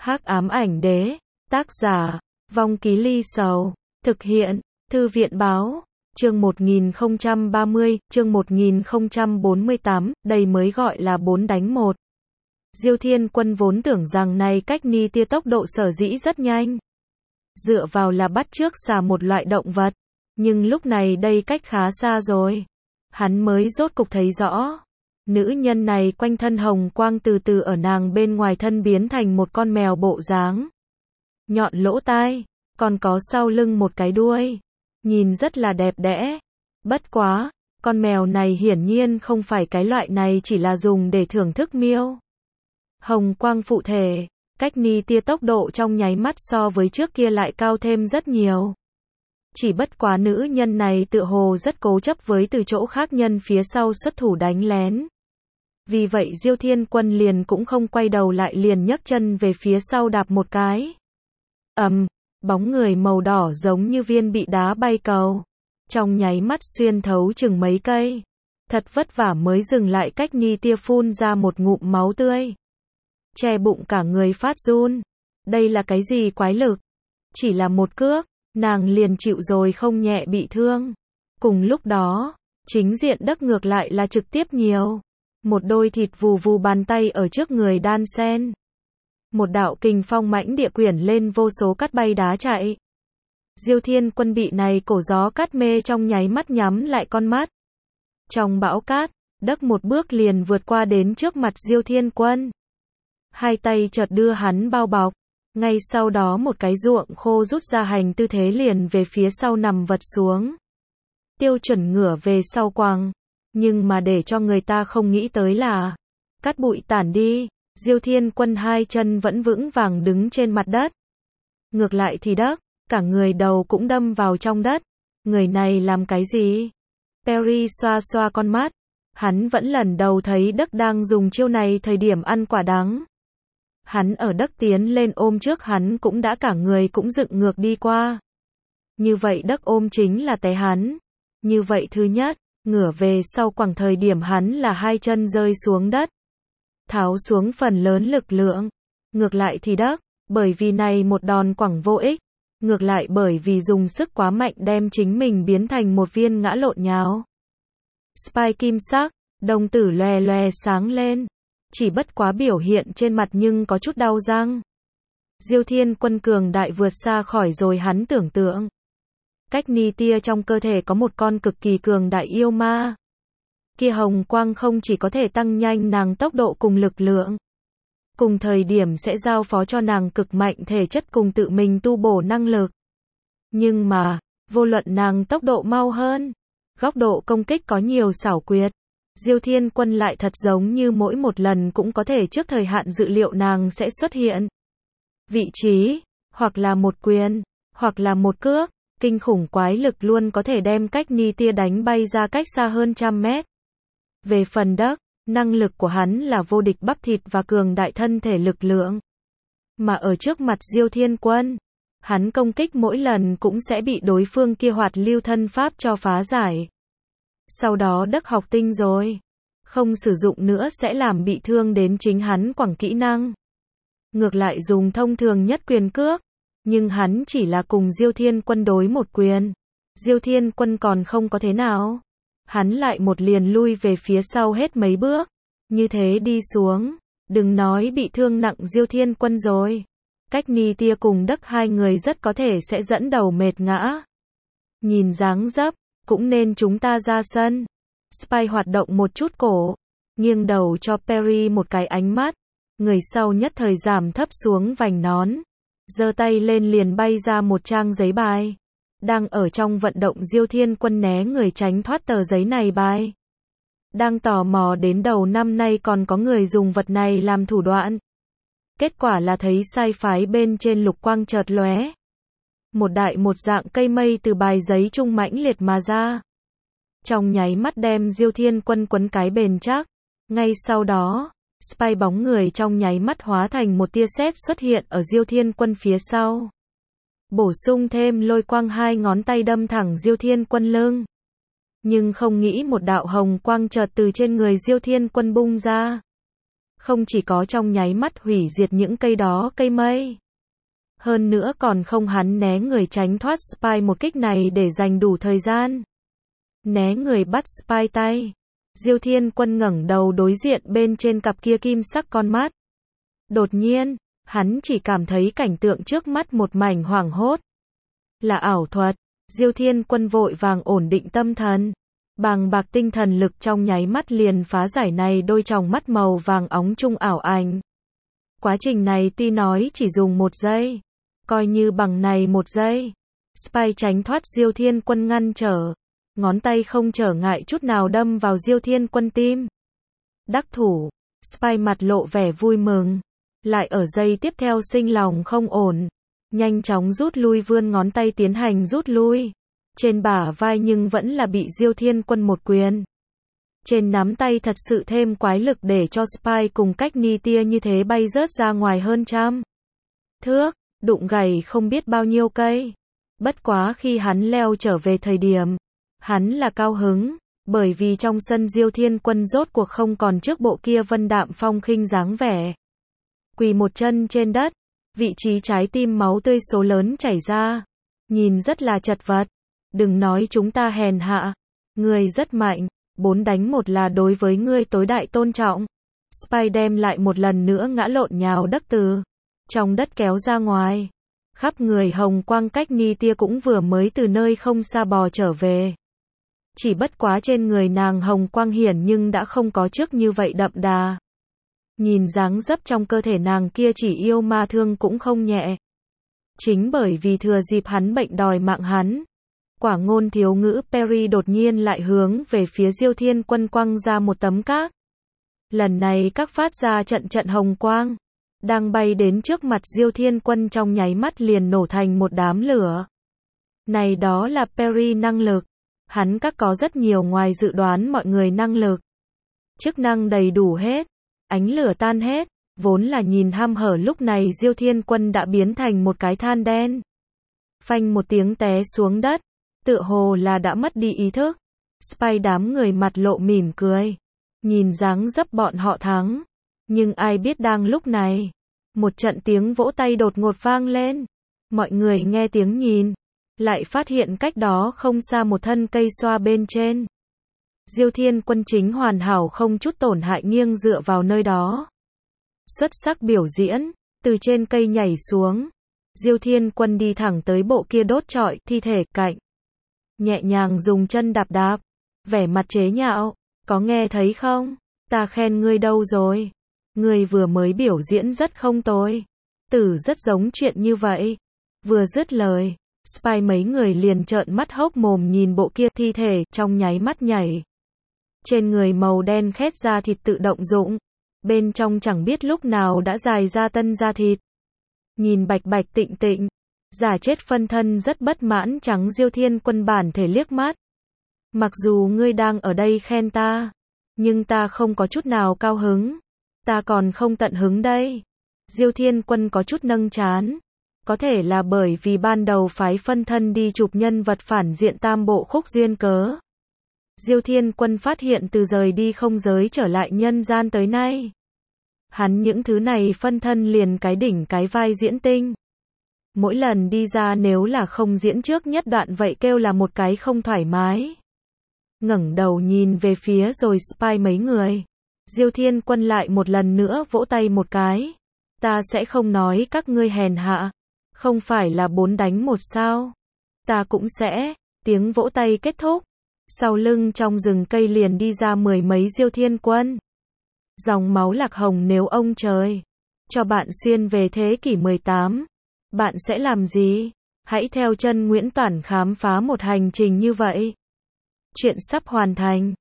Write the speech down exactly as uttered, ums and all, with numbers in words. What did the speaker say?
Hắc ám ảnh đế, tác giả, Vong Ký Ly Sầu, thực hiện, Thư viện báo, chương một nghìn không trăm ba mươi, chương một nghìn không trăm bốn mươi tám, đây mới gọi là bốn đánh một. Diêu Thiên Quân vốn tưởng rằng này cách ni tia tốc độ sở dĩ rất nhanh. Dựa vào là bắt chước xà một loại động vật. Nhưng lúc này đây cách khá xa rồi. Hắn mới rốt cục thấy rõ. Nữ nhân này quanh thân hồng quang từ từ ở nàng bên ngoài thân biến thành một con mèo bộ dáng. Nhọn lỗ tai, còn có sau lưng một cái đuôi. Nhìn rất là đẹp đẽ. Bất quá, con mèo này hiển nhiên không phải cái loại này chỉ là dùng để thưởng thức miêu. Hồng quang phụ thể, cách ni tia tốc độ trong nháy mắt so với trước kia lại cao thêm rất nhiều. Chỉ bất quá nữ nhân này tựa hồ rất cố chấp với từ chỗ khác nhân phía sau xuất thủ đánh lén. Vì vậy Diêu Thiên Quân liền cũng không quay đầu lại liền nhấc chân về phía sau đạp một cái. Ầm, bóng người màu đỏ giống như viên bị đá bay cầu. Trong nháy mắt xuyên thấu chừng mấy cây. Thật vất vả mới dừng lại cách ni tia phun ra một ngụm máu tươi. Che bụng cả người phát run. Đây là cái gì quái lực? Chỉ là một cước, nàng liền chịu rồi không nhẹ bị thương. Cùng lúc đó, chính diện đất ngược lại là trực tiếp nhiều. Một đôi thịt vù vù bàn tay ở trước người đan sen. Một đạo kình phong mãnh địa quyển lên vô số cát bay đá chạy. Diêu Thiên Quân bị này cổ gió cát mê trong nháy mắt nhắm lại con mắt. Trong bão cát, đất một bước liền vượt qua đến trước mặt Diêu Thiên Quân. Hai tay chợt đưa hắn bao bọc. Ngay sau đó một cái ruộng khô rút ra hành tư thế liền về phía sau nằm vật xuống. Tiêu chuẩn ngửa về sau quăng. Nhưng mà để cho người ta không nghĩ tới là cát bụi tản đi, Diêu Thiên Quân hai chân vẫn vững vàng đứng trên mặt đất. Ngược lại thì đất, cả người đầu cũng đâm vào trong đất. Người này làm cái gì? Perry xoa xoa con mắt. Hắn vẫn lần đầu thấy đất đang dùng chiêu này thời điểm ăn quả đắng. Hắn ở đất tiến lên ôm trước hắn cũng đã cả người cũng dựng ngược đi qua. Như vậy đất ôm chính là té hắn. Như vậy thứ nhất, ngửa về sau quẳng thời điểm hắn là hai chân rơi xuống đất. Tháo xuống phần lớn lực lượng. Ngược lại thì đất, bởi vì này một đòn quẳng vô ích. Ngược lại bởi vì dùng sức quá mạnh đem chính mình biến thành một viên ngã lộn nhào. Spy kim sắc, đồng tử lòe lòe sáng lên. Chỉ bất quá biểu hiện trên mặt nhưng có chút đau răng. Diêu Thiên Quân cường đại vượt xa khỏi rồi hắn tưởng tượng. Cách ni tia trong cơ thể có một con cực kỳ cường đại yêu ma. Kia hồng quang không chỉ có thể tăng nhanh nàng tốc độ cùng lực lượng. Cùng thời điểm sẽ giao phó cho nàng cực mạnh thể chất cùng tự mình tu bổ năng lực. Nhưng mà, vô luận nàng tốc độ mau hơn, góc độ công kích có nhiều xảo quyệt. Diêu Thiên Quân lại thật giống như mỗi một lần cũng có thể trước thời hạn dự liệu nàng sẽ xuất hiện. Vị trí, hoặc là một quyền, hoặc là một cước, kinh khủng quái lực luôn có thể đem cách ni tia đánh bay ra cách xa hơn trăm mét. Về phần đất, năng lực của hắn là vô địch bắp thịt và cường đại thân thể lực lượng. Mà ở trước mặt Diêu Thiên Quân, hắn công kích mỗi lần cũng sẽ bị đối phương kia hoạt lưu thân pháp cho phá giải. Sau đó đất học tinh rồi. Không sử dụng nữa sẽ làm bị thương đến chính hắn quẳng kỹ năng. Ngược lại dùng thông thường nhất quyền cước. Nhưng hắn chỉ là cùng Diêu Thiên Quân đối một quyền. Diêu Thiên Quân còn không có thế nào. Hắn lại một liền lui về phía sau hết mấy bước. Như thế đi xuống. Đừng nói bị thương nặng Diêu Thiên Quân rồi. Cách ni tia cùng đất hai người rất có thể sẽ dẫn đầu mệt ngã. Nhìn dáng dấp. Cũng nên chúng ta ra sân. Spy hoạt động một chút cổ. Nghiêng đầu cho Perry một cái ánh mắt. Người sau nhất thời giảm thấp xuống vành nón. Giơ tay lên liền bay ra một trang giấy bài. Đang ở trong vận động Diêu Thiên Quân né người tránh thoát tờ giấy này bài. Đang tò mò đến đầu năm nay còn có người dùng vật này làm thủ đoạn. Kết quả là thấy sai phái bên trên lục quang chợt lóe. Một đại một dạng cây mây từ bài giấy trung mãnh liệt mà ra. Trong nháy mắt đem Diêu Thiên Quân quấn cái bền chắc. Ngay sau đó, Spy bóng người trong nháy mắt hóa thành một tia sét xuất hiện ở Diêu Thiên Quân phía sau. Bổ sung thêm lôi quang hai ngón tay đâm thẳng Diêu Thiên Quân lưng. Nhưng không nghĩ một đạo hồng quang chợt từ trên người Diêu Thiên Quân bung ra. Không chỉ có trong nháy mắt hủy diệt những cây đó cây mây. Hơn nữa còn không hắn né người tránh thoát Spy một kích này để dành đủ thời gian. Né người bắt Spy tay. Diêu Thiên Quân ngẩng đầu đối diện bên trên cặp kia kim sắc con mắt. Đột nhiên, hắn chỉ cảm thấy cảnh tượng trước mắt một mảnh hoảng hốt. Là ảo thuật. Diêu Thiên Quân vội vàng ổn định tâm thần. Bàng bạc tinh thần lực trong nháy mắt liền phá giải này đôi tròng mắt màu vàng óng trung ảo ảnh. Quá trình này tuy nói chỉ dùng một giây. Coi như bằng này một giây. Spy tránh thoát Diêu Thiên Quân ngăn trở. Ngón tay không trở ngại chút nào đâm vào Diêu Thiên Quân tim. Đắc thủ. Spy mặt lộ vẻ vui mừng. Lại ở giây tiếp theo sinh lòng không ổn. Nhanh chóng rút lui vươn ngón tay tiến hành rút lui. Trên bả vai nhưng vẫn là bị Diêu Thiên Quân một quyền. Trên nắm tay thật sự thêm quái lực để cho Spy cùng cách ni tia như thế bay rớt ra ngoài hơn trăm thước, đụng gầy không biết bao nhiêu cây. Bất quá khi hắn leo trở về thời điểm, hắn là cao hứng, bởi vì trong sân Diêu Thiên Quân rốt cuộc không còn trước bộ kia vân đạm phong khinh dáng vẻ. Quỳ một chân trên đất, vị trí trái tim máu tươi số lớn chảy ra, nhìn rất là chật vật. Đừng nói chúng ta hèn hạ, ngươi rất mạnh, bốn đánh một là đối với ngươi tối đại tôn trọng. Spy đem lại một lần nữa ngã lộn nhào đất từ trong đất kéo ra ngoài. Khắp người hồng quang cách ni tia cũng vừa mới từ nơi không xa bò trở về. Chỉ bất quá trên người nàng hồng quang hiển nhưng đã không có trước như vậy đậm đà. Nhìn dáng dấp trong cơ thể nàng kia chỉ yêu ma thương cũng không nhẹ. Chính bởi vì thừa dịp hắn bệnh đòi mạng hắn. Quả ngôn thiếu ngữ Perry đột nhiên lại hướng về phía Diêu Thiên Quân quăng ra một tấm các. Lần này các phát ra trận trận hồng quang. Đang bay đến trước mặt Diêu Thiên Quân trong nháy mắt liền nổ thành một đám lửa. Này đó là Perry năng lực. Hắn các có rất nhiều ngoài dự đoán mọi người năng lực. Chức năng đầy đủ hết. Ánh lửa tan hết. Vốn là nhìn ham hở lúc này Diêu Thiên Quân đã biến thành một cái than đen. Phanh một tiếng té xuống đất. Tựa hồ là đã mất đi ý thức. Spy đám người mặt lộ mỉm cười. Nhìn dáng dấp bọn họ thắng. Nhưng ai biết đang lúc này. Một trận tiếng vỗ tay đột ngột vang lên. Mọi người nghe tiếng nhìn. Lại phát hiện cách đó không xa một thân cây xoa bên trên. Diêu Thiên Quân chính hoàn hảo không chút tổn hại nghiêng dựa vào nơi đó. Xuất sắc biểu diễn. Từ trên cây nhảy xuống. Diêu Thiên Quân đi thẳng tới bộ kia đốt trọi thi thể cạnh. Nhẹ nhàng dùng chân đạp đạp. Vẻ mặt chế nhạo. Có nghe thấy không? Ta khen ngươi đâu rồi? Ngươi vừa mới biểu diễn rất không tồi. Tử rất giống chuyện như vậy. Vừa dứt lời. Spy mấy người liền trợn mắt hốc mồm nhìn bộ kia thi thể trong nháy mắt nhảy. Trên người màu đen khét da thịt tự động rụng. Bên trong chẳng biết lúc nào đã dài ra tân da thịt. Nhìn bạch bạch tịnh tịnh. Giả chết phân thân rất bất mãn trắng Diêu Thiên Quân bản thể liếc mắt. Mặc dù ngươi đang ở đây khen ta. Nhưng ta không có chút nào cao hứng. Ta còn không tận hứng đây. Diêu Thiên Quân có chút nâng trán. Có thể là bởi vì ban đầu phái phân thân đi chụp nhân vật phản diện tam bộ khúc duyên cớ. Diêu Thiên Quân phát hiện từ rời đi không giới trở lại nhân gian tới nay. Hắn những thứ này phân thân liền cái đỉnh cái vai diễn tinh. Mỗi lần đi ra nếu là không diễn trước nhất đoạn vậy kêu là một cái không thoải mái. Ngẩng đầu nhìn về phía rồi Spy mấy người. Diêu Thiên Quân lại một lần nữa vỗ tay một cái. Ta sẽ không nói các ngươi hèn hạ. Không phải là bốn đánh một sao. Ta cũng sẽ. Tiếng vỗ tay kết thúc. Sau lưng trong rừng cây liền đi ra mười mấy Diêu Thiên Quân. Dòng máu lạc hồng nếu ông trời cho bạn xuyên về thế kỷ mười tám. Bạn sẽ làm gì? Hãy theo chân Nguyễn Toản khám phá một hành trình như vậy. Chuyện sắp hoàn thành.